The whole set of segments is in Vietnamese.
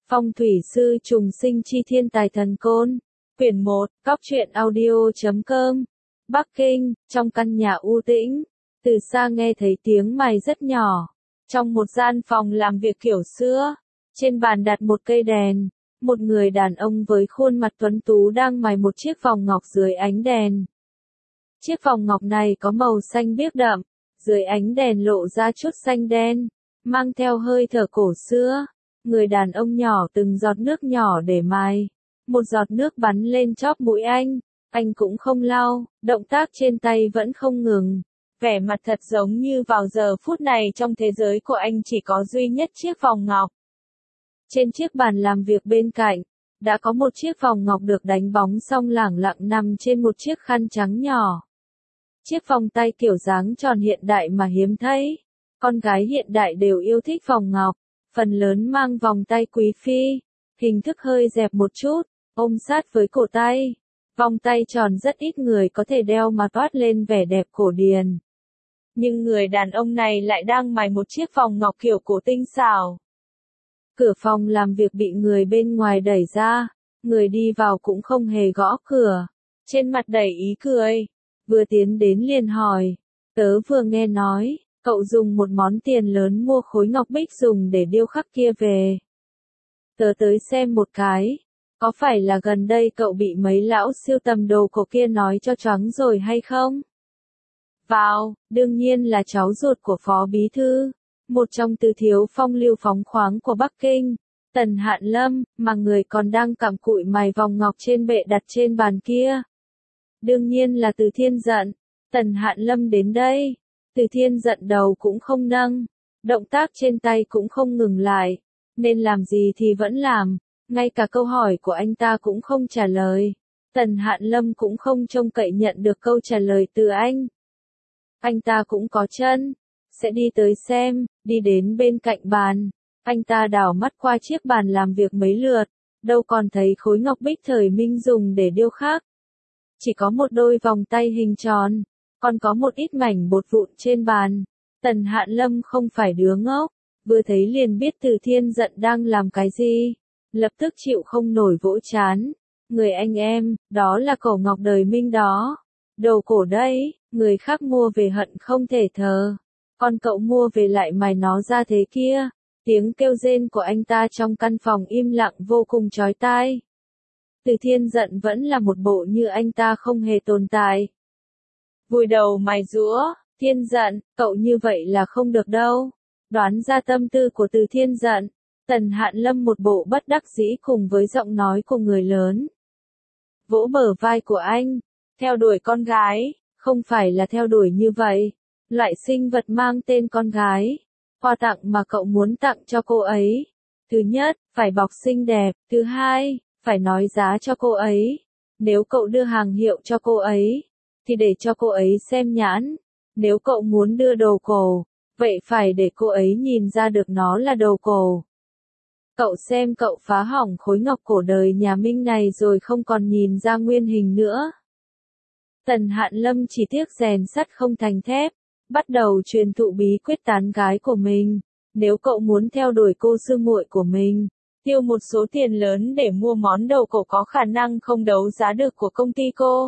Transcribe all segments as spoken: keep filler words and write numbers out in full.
Phong thủy sư trùng sinh chi thiên tài thần côn. Quyển một, Cóc truyện audio chấm com. Bắc Kinh, trong căn nhà u tĩnh, từ xa nghe thấy tiếng mài rất nhỏ. Trong một gian phòng làm việc kiểu xưa, trên bàn đặt một cây đèn, một người đàn ông với khuôn mặt tuấn tú đang mài một chiếc vòng ngọc dưới ánh đèn. Chiếc vòng ngọc này có màu xanh biếc đậm, dưới ánh đèn lộ ra chút xanh đen, mang theo hơi thở cổ xưa. Người đàn ông nhỏ từng giọt nước nhỏ để mài, một giọt nước bắn lên chóp mũi anh, anh cũng không lau, động tác trên tay vẫn không ngừng. Vẻ mặt thật giống như vào giờ phút này trong thế giới của anh chỉ có duy nhất chiếc vòng ngọc. Trên chiếc bàn làm việc bên cạnh, đã có một chiếc vòng ngọc được đánh bóng xong lẳng lặng nằm trên một chiếc khăn trắng nhỏ. Chiếc vòng tay kiểu dáng tròn hiện đại mà hiếm thấy. Con gái hiện đại đều yêu thích vòng ngọc, phần lớn mang vòng tay quý phi, hình thức hơi dẹp một chút, ôm sát với cổ tay. Vòng tay tròn rất ít người có thể đeo mà toát lên vẻ đẹp cổ điển. Nhưng người đàn ông này lại đang mài một chiếc vòng ngọc kiểu cổ tinh xảo. Cửa phòng làm việc bị người bên ngoài đẩy ra, người đi vào cũng không hề gõ cửa, trên mặt đầy ý cười, vừa tiến đến liền hỏi, tớ vừa nghe nói, cậu dùng một món tiền lớn mua khối ngọc bích dùng để điêu khắc kia về. Tớ tới xem một cái, có phải là gần đây cậu bị mấy lão sưu tầm đồ cổ kia nói cho choáng rồi hay không? Vào, đương nhiên là cháu ruột của Phó Bí Thư, một trong tứ thiếu phong lưu phóng khoáng của Bắc Kinh, Tần Hạn Lâm, mà người còn đang cặm cụi mài vòng ngọc trên bệ đặt trên bàn kia. Đương nhiên là Từ Thiên Dận. Tần Hạn Lâm đến đây, Từ Thiên Dận đầu cũng không nâng, động tác trên tay cũng không ngừng lại, nên làm gì thì vẫn làm, ngay cả câu hỏi của anh ta cũng không trả lời. Tần Hạn Lâm cũng không trông cậy nhận được câu trả lời từ anh. Anh ta cũng có chân, sẽ đi tới xem, đi đến bên cạnh bàn, anh ta đảo mắt qua chiếc bàn làm việc mấy lượt, đâu còn thấy khối ngọc bích thời Minh dùng để điêu khắc. Chỉ có một đôi vòng tay hình tròn, còn có một ít mảnh bột vụn trên bàn. Tần Hạn Lâm không phải đứa ngốc, vừa thấy liền biết Từ Thiên Dận đang làm cái gì, lập tức chịu không nổi vỗ chán. Người anh em, đó là cổ ngọc đời Minh đó. Đồ cổ đấy, người khác mua về hận không thể thờ. Còn cậu mua về lại mài nó ra thế kia. Tiếng kêu rên của anh ta trong căn phòng im lặng vô cùng chói tai. Từ Thiên Dận vẫn là một bộ như anh ta không hề tồn tại. Vùi đầu mài giũa, Thiên Dận, cậu như vậy là không được đâu. Đoán ra tâm tư của Từ Thiên Dận, Tần Hạn Lâm một bộ bất đắc dĩ cùng với giọng nói của người lớn. Vỗ bờ vai của anh, theo đuổi con gái, không phải là theo đuổi như vậy. Loại sinh vật mang tên con gái, quà tặng mà cậu muốn tặng cho cô ấy. Thứ nhất, phải bọc xinh đẹp, thứ hai, phải nói giá cho cô ấy. Nếu cậu đưa hàng hiệu cho cô ấy, thì để cho cô ấy xem nhãn. Nếu cậu muốn đưa đồ cổ, vậy phải để cô ấy nhìn ra được nó là đồ cổ. Cậu xem cậu phá hỏng khối ngọc cổ đời nhà Minh này rồi không còn nhìn ra nguyên hình nữa. Tần Hạn Lâm chỉ tiếc rèn sắt không thành thép, bắt đầu truyền thụ bí quyết tán gái của mình. Nếu cậu muốn theo đuổi cô sư muội của mình, tiêu một số tiền lớn để mua món đồ cổ có khả năng không đấu giá được của công ty cô,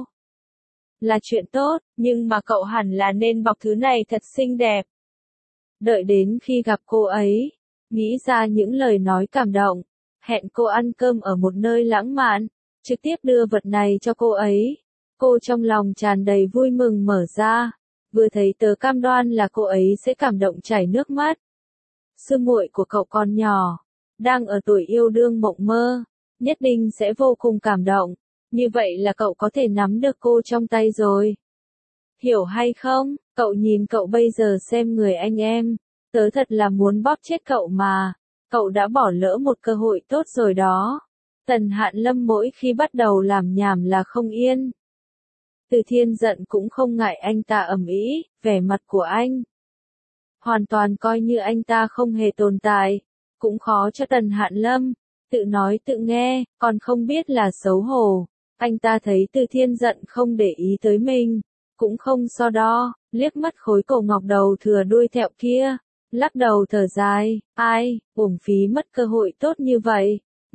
là chuyện tốt, nhưng mà cậu hẳn là nên bọc thứ này thật xinh đẹp. Đợi đến khi gặp cô ấy, nghĩ ra những lời nói cảm động, hẹn cô ăn cơm ở một nơi lãng mạn, trực tiếp đưa vật này cho cô ấy. Cô trong lòng tràn đầy vui mừng mở ra, vừa thấy tờ cam đoan là cô ấy sẽ cảm động chảy nước mắt. Sư muội của cậu còn nhỏ, đang ở tuổi yêu đương mộng mơ, nhất định sẽ vô cùng cảm động, như vậy là cậu có thể nắm được cô trong tay rồi. Hiểu hay không, cậu nhìn cậu bây giờ xem người anh em, tớ thật là muốn bóp chết cậu mà, cậu đã bỏ lỡ một cơ hội tốt rồi đó. Tần Hạn Lâm mỗi khi bắt đầu làm nhảm là không yên. Từ Thiên Dận cũng không ngại anh ta ầm ĩ, vẻ mặt của anh hoàn toàn coi như anh ta không hề tồn tại, cũng khó cho Tần Hạn Lâm, tự nói tự nghe, còn không biết là xấu hổ. Anh ta thấy Từ Thiên Dận không để ý tới mình, cũng không so đo, liếc mắt khối cổ ngọc đầu thừa đuôi thẹo kia, lắc đầu thở dài, ai, uổng phí mất cơ hội tốt như vậy.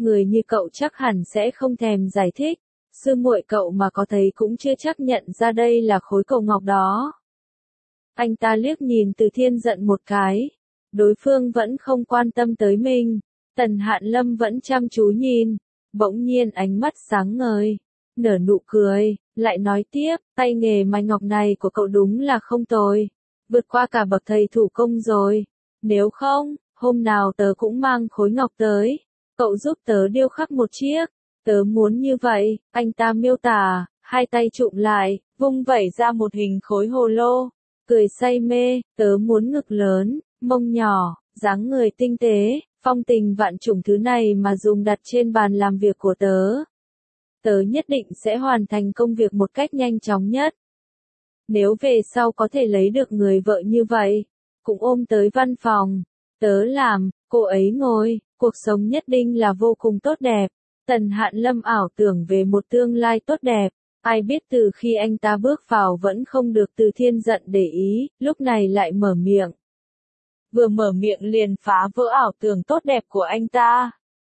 người như cậu chắc hẳn sẽ không thèm giải thích, sư muội cậu mà có thấy cũng chưa chắc nhận ra đây là khối cầu ngọc đó. Anh ta liếc nhìn Từ Thiên Giận một cái, đối phương vẫn không quan tâm tới mình, Tần Hạn Lâm vẫn chăm chú nhìn, bỗng nhiên ánh mắt sáng ngời, nở nụ cười, lại nói tiếp, tay nghề mài ngọc này của cậu đúng là không tồi, vượt qua cả bậc thầy thủ công rồi, nếu không, hôm nào tớ cũng mang khối ngọc tới, cậu giúp tớ điêu khắc một chiếc, tớ muốn như vậy, anh ta miêu tả, hai tay trụm lại, vung vẩy ra một hình khối hồ lô, cười say mê, tớ muốn ngực lớn, mông nhỏ, dáng người tinh tế, phong tình vạn trùng thứ này mà dùng đặt trên bàn làm việc của tớ. Tớ nhất định sẽ hoàn thành công việc một cách nhanh chóng nhất. Nếu về sau có thể lấy được người vợ như vậy, cũng ôm tới văn phòng, tớ làm, cô ấy ngồi, cuộc sống nhất định là vô cùng tốt đẹp. Tần Hạn Lâm ảo tưởng về một tương lai tốt đẹp, ai biết từ khi anh ta bước vào vẫn không được Từ Thiên Giận để ý, lúc này lại mở miệng. Vừa mở miệng liền phá vỡ ảo tưởng tốt đẹp của anh ta.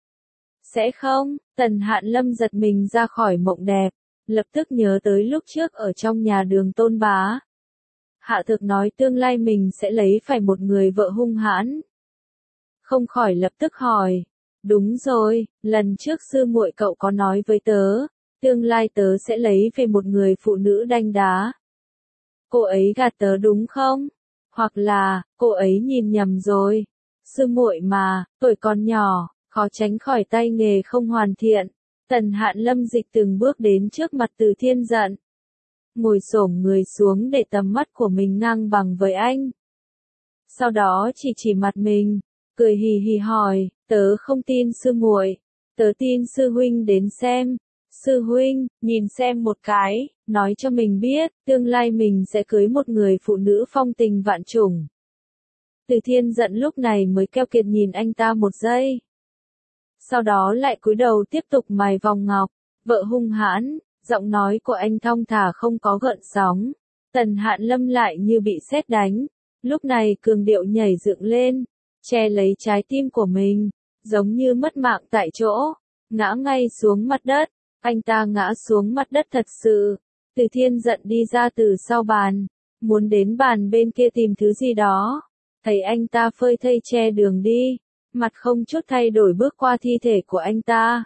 Sẽ không, Tần Hạn Lâm giật mình ra khỏi mộng đẹp, lập tức nhớ tới lúc trước ở trong nhà Đường Tôn Bá. Hạ Thực nói tương lai mình sẽ lấy phải một người vợ hung hãn. Không khỏi lập tức hỏi, đúng rồi, lần trước sư muội cậu có nói với tớ, tương lai tớ sẽ lấy về một người phụ nữ đanh đá. Cô ấy gạt tớ đúng không? Hoặc là, cô ấy nhìn nhầm rồi. Sư muội mà, tuổi còn nhỏ, khó tránh khỏi tay nghề không hoàn thiện. Tần Hạn Lâm dịch từng bước đến trước mặt Từ Thiên Giận. Ngồi xổm người xuống để tầm mắt của mình ngang bằng với anh. Sau đó chỉ chỉ mặt mình, cười hì hì hỏi, tớ không tin sư muội, tớ tin sư huynh đến xem. Sư huynh, nhìn xem một cái, nói cho mình biết, tương lai mình sẽ cưới một người phụ nữ phong tình vạn trùng. Từ Thiên Giận lúc này mới keo kiệt nhìn anh ta một giây. Sau đó lại cúi đầu tiếp tục mài vòng ngọc, vợ hung hãn, giọng nói của anh thong thả không có gợn sóng. Tần Hạn Lâm lại như bị sét đánh, lúc này cường điệu nhảy dựng lên, che lấy trái tim của mình, giống như mất mạng tại chỗ, ngã ngay xuống mặt đất. Anh ta ngã xuống mặt đất thật sự. Từ Thiên Giận đi ra từ sau bàn, muốn đến bàn bên kia tìm thứ gì đó. Thấy anh ta phơi thây che đường đi, mặt không chút thay đổi bước qua thi thể của anh ta.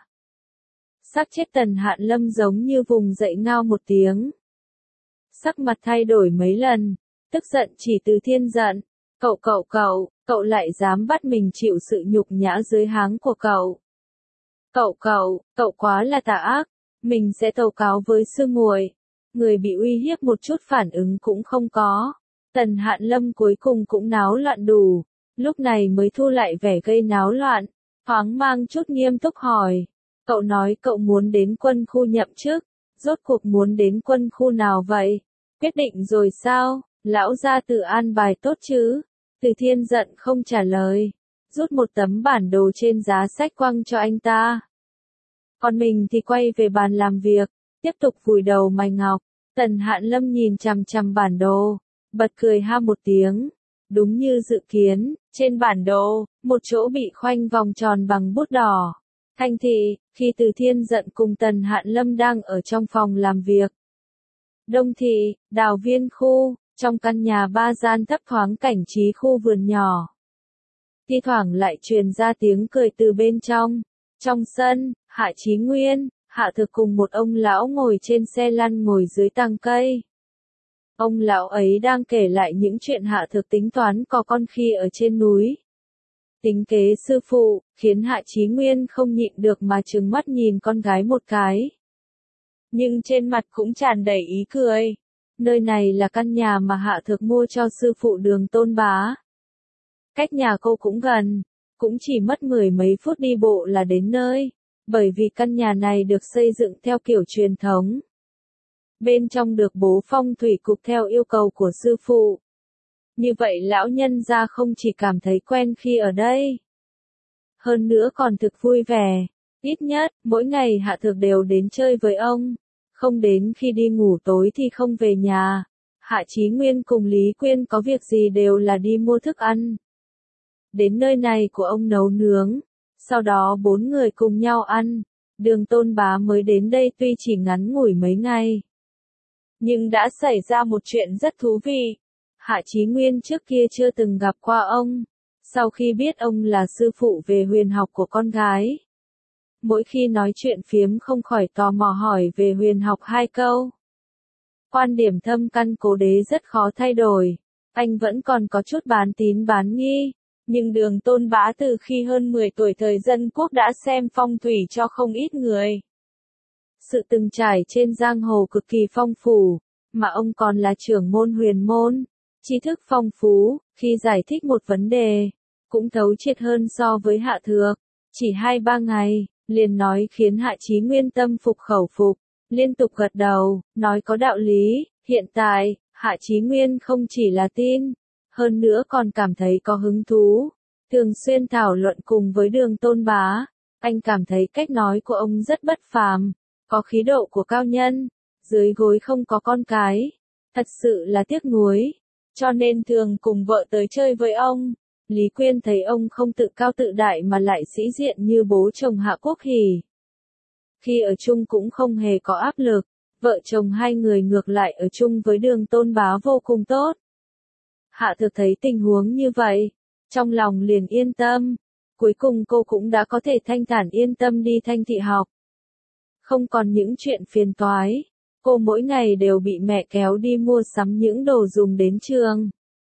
Xác chết Tần Hạn Lâm giống như vùng dậy ngao một tiếng. Sắc mặt thay đổi mấy lần, tức giận chỉ Từ Thiên Giận. Cậu cậu cậu, cậu lại dám bắt mình chịu sự nhục nhã dưới háng của cậu. Cậu cậu, cậu quá là tà ác, mình sẽ tâu cáo với sư muội. Người bị uy hiếp một chút phản ứng cũng không có. Tần Hạn Lâm cuối cùng cũng náo loạn đủ, lúc này mới thu lại vẻ gây náo loạn, thoáng mang chút nghiêm túc hỏi. Cậu nói cậu muốn đến quân khu nhậm chức, rốt cuộc muốn đến quân khu nào vậy? Quyết định rồi sao? Lão gia tự an bài tốt chứ? Từ Thiên Giận không trả lời, rút một tấm bản đồ trên giá sách quăng cho anh ta. Còn mình thì quay về bàn làm việc, tiếp tục vùi đầu mài ngọc. Tần Hạn Lâm nhìn chằm chằm bản đồ, bật cười ha một tiếng. Đúng như dự kiến, trên bản đồ, một chỗ bị khoanh vòng tròn bằng bút đỏ. Thanh thị, khi Từ Thiên Giận cùng Tần Hạn Lâm đang ở trong phòng làm việc. Đông thị, Đào Viên khu, trong căn nhà ba gian thấp thoáng cảnh trí khu vườn nhỏ. Thi thoảng lại truyền ra tiếng cười từ bên trong. Trong sân, Hạ Chí Nguyên, Hạ Thực cùng một ông lão ngồi trên xe lăn ngồi dưới tàng cây. Ông lão ấy đang kể lại những chuyện Hạ Thực tính toán có con khi ở trên núi. Tính kế sư phụ, khiến Hạ Chí Nguyên không nhịn được mà trừng mắt nhìn con gái một cái. Nhưng trên mặt cũng tràn đầy ý cười. Nơi này là căn nhà mà Hạ Thực mua cho sư phụ Đường Tôn Bá. Cách nhà cô cũng gần, cũng chỉ mất mười mấy phút đi bộ là đến nơi, bởi vì căn nhà này được xây dựng theo kiểu truyền thống. Bên trong được bố phong thủy cục theo yêu cầu của sư phụ. Như vậy lão nhân gia không chỉ cảm thấy quen khi ở đây, hơn nữa còn thực vui vẻ. Ít nhất, mỗi ngày Hạ Thực đều đến chơi với ông. Không đến khi đi ngủ tối thì không về nhà. Hạ Chí Nguyên cùng Lý Quyên có việc gì đều là đi mua thức ăn. Đến nơi này của ông nấu nướng. Sau đó bốn người cùng nhau ăn, Đường Tôn Bá mới đến đây tuy chỉ ngắn ngủi mấy ngày. Nhưng đã xảy ra một chuyện rất thú vị. Hạ Chí Nguyên trước kia chưa từng gặp qua ông. Sau khi biết ông là sư phụ về huyền học của con gái, mỗi khi nói chuyện phiếm không khỏi tò mò hỏi về huyền học hai câu. Quan điểm thâm căn cố đế rất khó thay đổi. Anh vẫn còn có chút bán tín bán nghi. Nhưng Đường Tôn Bá từ khi hơn mười tuổi thời Dân Quốc đã xem phong thủy cho không ít người. Sự từng trải trên giang hồ cực kỳ phong phú, mà ông còn là trưởng môn huyền môn. Tri thức phong phú, khi giải thích một vấn đề, cũng thấu triệt hơn so với Hạ Thược. Chỉ hai ba ngày, liền nói khiến Hạ Chí Nguyên tâm phục khẩu phục, liên tục gật đầu, nói có đạo lý. Hiện tại, Hạ Chí Nguyên không chỉ là tin, hơn nữa còn cảm thấy có hứng thú, thường xuyên thảo luận cùng với Đường Tôn Bá. Anh cảm thấy cách nói của ông rất bất phàm, có khí độ của cao nhân, dưới gối không có con cái, thật sự là tiếc nuối, cho nên thường cùng vợ tới chơi với ông. Lý Quyên thấy ông không tự cao tự đại mà lại sĩ diện như bố chồng Hạ Quốc Hỉ. Khi ở chung cũng không hề có áp lực, vợ chồng hai người ngược lại ở chung với Đường Tôn Bá vô cùng tốt. Hạ Thược thấy tình huống như vậy, trong lòng liền yên tâm. Cuối cùng cô cũng đã có thể thanh thản yên tâm đi Thanh Thị học. Không còn những chuyện phiền toái, cô mỗi ngày đều bị mẹ kéo đi mua sắm những đồ dùng đến trường.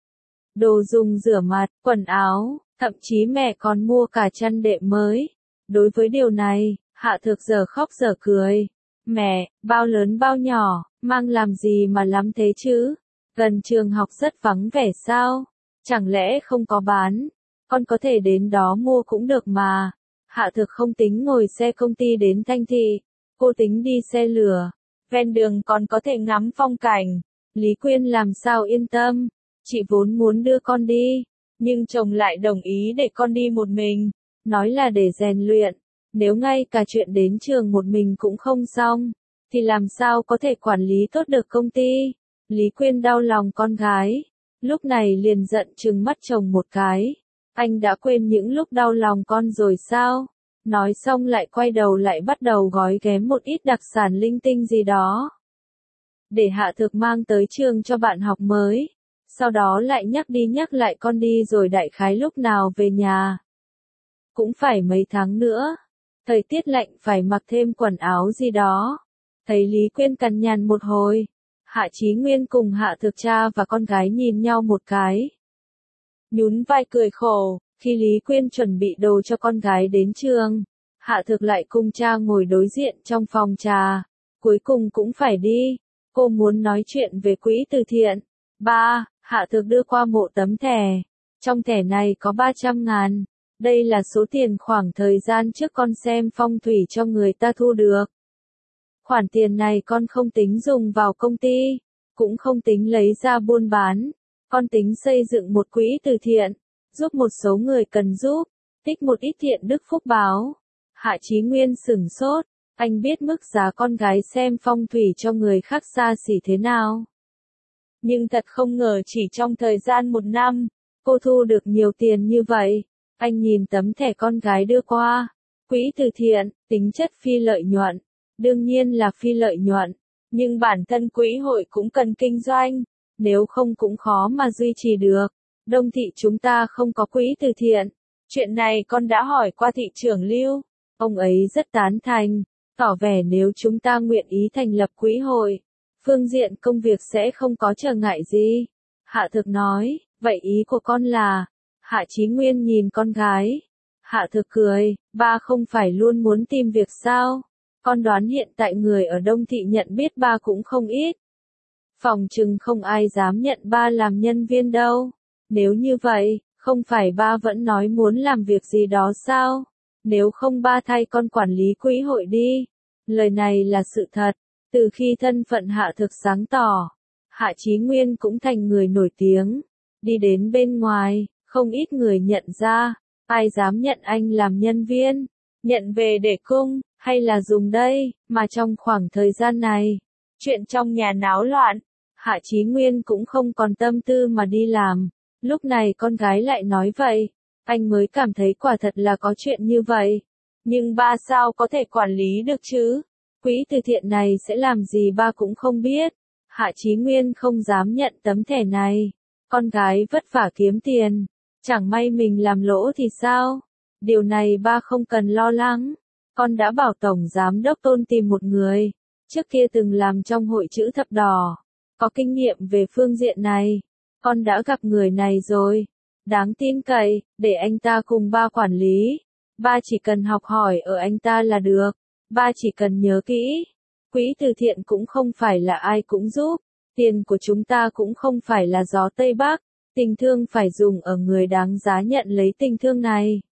Đồ dùng rửa mặt, quần áo, thậm chí mẹ còn mua cả chăn đệm mới. Đối với điều này, Hạ Thược giờ khóc giờ cười. Mẹ, bao lớn bao nhỏ, mang làm gì mà lắm thế chứ? Gần trường học rất vắng vẻ sao? Chẳng lẽ không có bán? Con có thể đến đó mua cũng được mà. Hạ Thược không tính ngồi xe công ty đến Thanh Thị, cô tính đi xe lửa. Ven đường còn có thể ngắm phong cảnh. Lý Quyên làm sao yên tâm? Chị vốn muốn đưa con đi, nhưng chồng lại đồng ý để con đi một mình, nói là để rèn luyện. Nếu ngay cả chuyện đến trường một mình cũng không xong, thì làm sao có thể quản lý tốt được công ty? Lý Quyên đau lòng con gái, lúc này liền giận trừng mắt chồng một cái. Anh đã quên những lúc đau lòng con rồi sao? Nói xong lại quay đầu lại bắt đầu gói ghém một ít đặc sản linh tinh gì đó, để Hạ Thược mang tới trường cho bạn học mới. Sau đó lại nhắc đi nhắc lại con đi rồi đại khái lúc nào về nhà. Cũng phải mấy tháng nữa. Thời tiết lạnh phải mặc thêm quần áo gì đó. Thấy Lý Quyên cằn nhằn một hồi, Hạ Chí Nguyên cùng Hạ Thược cha và con gái nhìn nhau một cái, nhún vai cười khổ. Khi Lý Quyên chuẩn bị đồ cho con gái đến trường, Hạ Thược lại cùng cha ngồi đối diện trong phòng trà. Cuối cùng cũng phải đi. Cô muốn nói chuyện về quỹ từ thiện. Ba, Hạ Thược đưa qua một tấm thẻ. Trong thẻ này có ba trăm ngàn. Đây là số tiền khoảng thời gian trước con xem phong thủy cho người ta thu được. Khoản tiền này con không tính dùng vào công ty, cũng không tính lấy ra buôn bán. Con tính xây dựng một quỹ từ thiện, giúp một số người cần giúp, tích một ít thiện đức phúc báo. Hạ Chí Nguyên sửng sốt, anh biết mức giá con gái xem phong thủy cho người khác xa xỉ thế nào. Nhưng thật không ngờ chỉ trong thời gian một năm, cô thu được nhiều tiền như vậy. Anh nhìn tấm thẻ con gái đưa qua. Quỹ từ thiện, tính chất phi lợi nhuận. Đương nhiên là phi lợi nhuận. Nhưng bản thân quỹ hội cũng cần kinh doanh. Nếu không cũng khó mà duy trì được. Đông thị chúng ta không có quỹ từ thiện. Chuyện này con đã hỏi qua thị trưởng Lưu. Ông ấy rất tán thành. Tỏ vẻ nếu chúng ta nguyện ý thành lập quỹ hội, phương diện công việc sẽ không có trở ngại gì. Hạ Thược nói, vậy ý của con là... Hạ Chí Nguyên nhìn con gái. Hạ Thược cười, ba không phải luôn muốn tìm việc sao? Con đoán hiện tại người ở Đông Thị nhận biết ba cũng không ít. Phòng chừng không ai dám nhận ba làm nhân viên đâu. Nếu như vậy, không phải ba vẫn nói muốn làm việc gì đó sao? Nếu không ba thay con quản lý quỹ hội đi. Lời này là sự thật. Từ khi thân phận Hạ Thược sáng tỏ, Hạ Chí Nguyên cũng thành người nổi tiếng. Đi đến bên ngoài, không ít người nhận ra. Ai dám nhận anh làm nhân viên? Nhận về để cung, hay là dùng đây? Mà trong khoảng thời gian này, chuyện trong nhà náo loạn, Hạ Chí Nguyên cũng không còn tâm tư mà đi làm. Lúc này con gái lại nói vậy. anh mới cảm thấy quả thật là có chuyện như vậy. Nhưng ba sao có thể quản lý được chứ? Quỹ từ thiện này sẽ làm gì ba cũng không biết. Hạ Chí Nguyên không dám nhận tấm thẻ này. Con gái vất vả kiếm tiền. Chẳng may mình làm lỗ thì sao? Điều này ba không cần lo lắng. Con đã bảo Tổng Giám đốc Tôn tìm một người. Trước kia từng làm trong hội chữ thập đỏ. Có kinh nghiệm về phương diện này. Con đã gặp người này rồi. Đáng tin cậy, để anh ta cùng ba quản lý. Ba chỉ cần học hỏi ở anh ta là được. Ba chỉ cần nhớ kỹ. Quỹ từ thiện cũng không phải là ai cũng giúp. Tiền của chúng ta cũng không phải là gió Tây Bắc. Tình thương phải dùng ở người đáng giá nhận lấy tình thương này.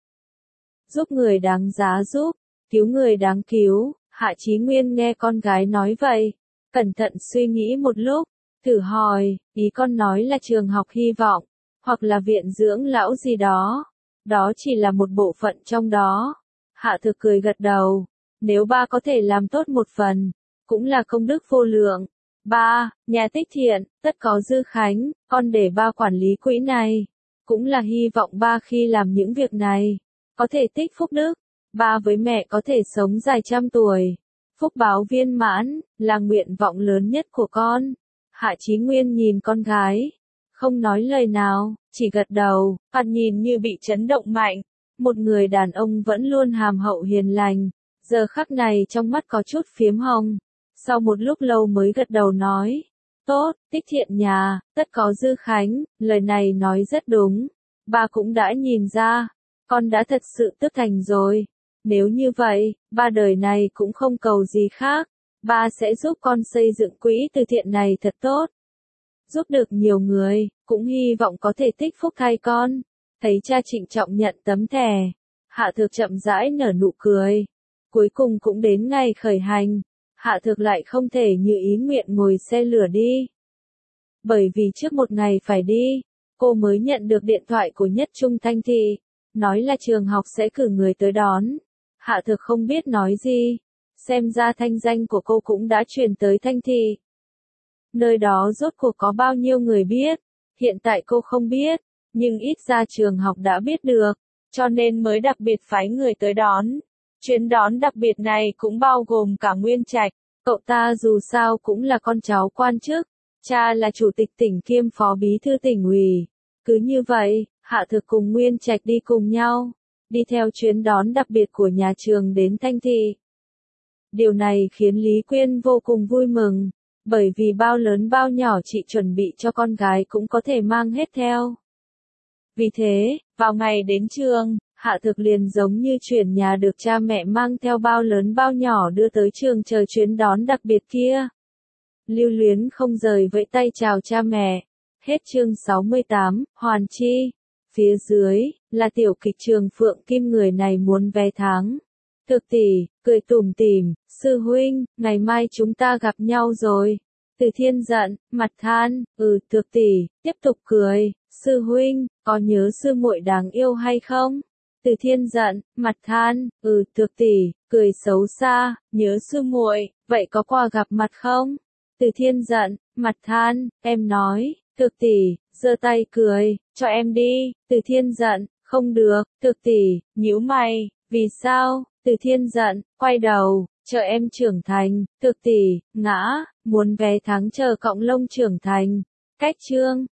Giúp người đáng giá giúp, cứu người đáng cứu. Hạ Chí Nguyên nghe con gái nói vậy, cẩn thận suy nghĩ một lúc, thử hỏi, ý con nói là trường học hy vọng, hoặc là viện dưỡng lão gì đó. Đó chỉ là một bộ phận trong đó. Hạ Thực cười gật đầu, nếu ba có thể làm tốt một phần, cũng là công đức vô lượng. Ba, nhà tích thiện, tất có dư khánh, con để ba quản lý quỹ này. Cũng là hy vọng ba khi làm những việc này, có thể tích phúc đức. Ba với mẹ có thể sống dài trăm tuổi. Phúc báo viên mãn, là nguyện vọng lớn nhất của con. Hạ Chí Nguyên nhìn con gái, không nói lời nào, chỉ gật đầu, mặt nhìn như bị chấn động mạnh. Một người đàn ông vẫn luôn hàm hậu hiền lành, giờ khắc này trong mắt có chút phiếm hồng. Sau một lúc lâu mới gật đầu nói, tốt, tích thiện nhà, tất có dư khánh, lời này nói rất đúng. Ba cũng đã nhìn ra, con đã thật sự tức thành rồi. Nếu như vậy, ba đời này cũng không cầu gì khác. Ba sẽ giúp con xây dựng quỹ từ thiện này thật tốt. Giúp được nhiều người, cũng hy vọng có thể tích phúc thay con. Thấy cha trịnh trọng nhận tấm thẻ, Hạ Thực chậm rãi nở nụ cười. Cuối cùng cũng đến ngày khởi hành. Hạ Thực lại không thể như ý nguyện ngồi xe lửa đi. Bởi vì trước một ngày phải đi, cô mới nhận được điện thoại của Nhất Trung Thanh Thị, nói là trường học sẽ cử người tới đón. Hạ Thực không biết nói gì, xem ra thanh danh của cô cũng đã truyền tới Thanh Thị. Nơi đó rốt cuộc có bao nhiêu người biết, hiện tại cô không biết, nhưng ít ra trường học đã biết được, cho nên mới đặc biệt phái người tới đón. Chuyến đón đặc biệt này cũng bao gồm cả Nguyên Trạch, cậu ta dù sao cũng là con cháu quan chức, cha là chủ tịch tỉnh kiêm phó bí thư tỉnh ủy. Cứ như vậy, Hạ Thực cùng Nguyên Trạch đi cùng nhau, đi theo chuyến đón đặc biệt của nhà trường đến Thanh Thị. Điều này khiến Lý Quyên vô cùng vui mừng, bởi vì bao lớn bao nhỏ chị chuẩn bị cho con gái cũng có thể mang hết theo. Vì thế, vào ngày đến trường, Hạ Thực liền giống như chuyển nhà được cha mẹ mang theo bao lớn bao nhỏ đưa tới trường chờ chuyến đón đặc biệt kia. Lưu Luyến không rời vẫy tay chào cha mẹ. Hết chương sáu mươi tám, Hoàn Chi. Phía dưới, là tiểu kịch trường Phượng Kim, người này muốn vé tháng. Thực tỷ, cười tủm tỉm, sư huynh, ngày mai chúng ta gặp nhau rồi. Từ Thiên giận, mặt than, ừ thực tỷ, tiếp tục cười, sư huynh, có nhớ sư muội đáng yêu hay không? Từ Thiên giận, mặt than, ừ thực tỷ, cười xấu xa, nhớ sư muội, vậy có quà gặp mặt không? Từ Thiên giận, mặt than, em nói, thực tỷ, giơ tay cười, cho em đi. Từ Thiên giận, không được. Thực tỷ, nhíu mày, vì sao? Từ Thiên giận, quay đầu, chờ em trưởng thành. Thực tỷ, ngã, muốn vé tháng chờ cọng lông trưởng thành. Cách chương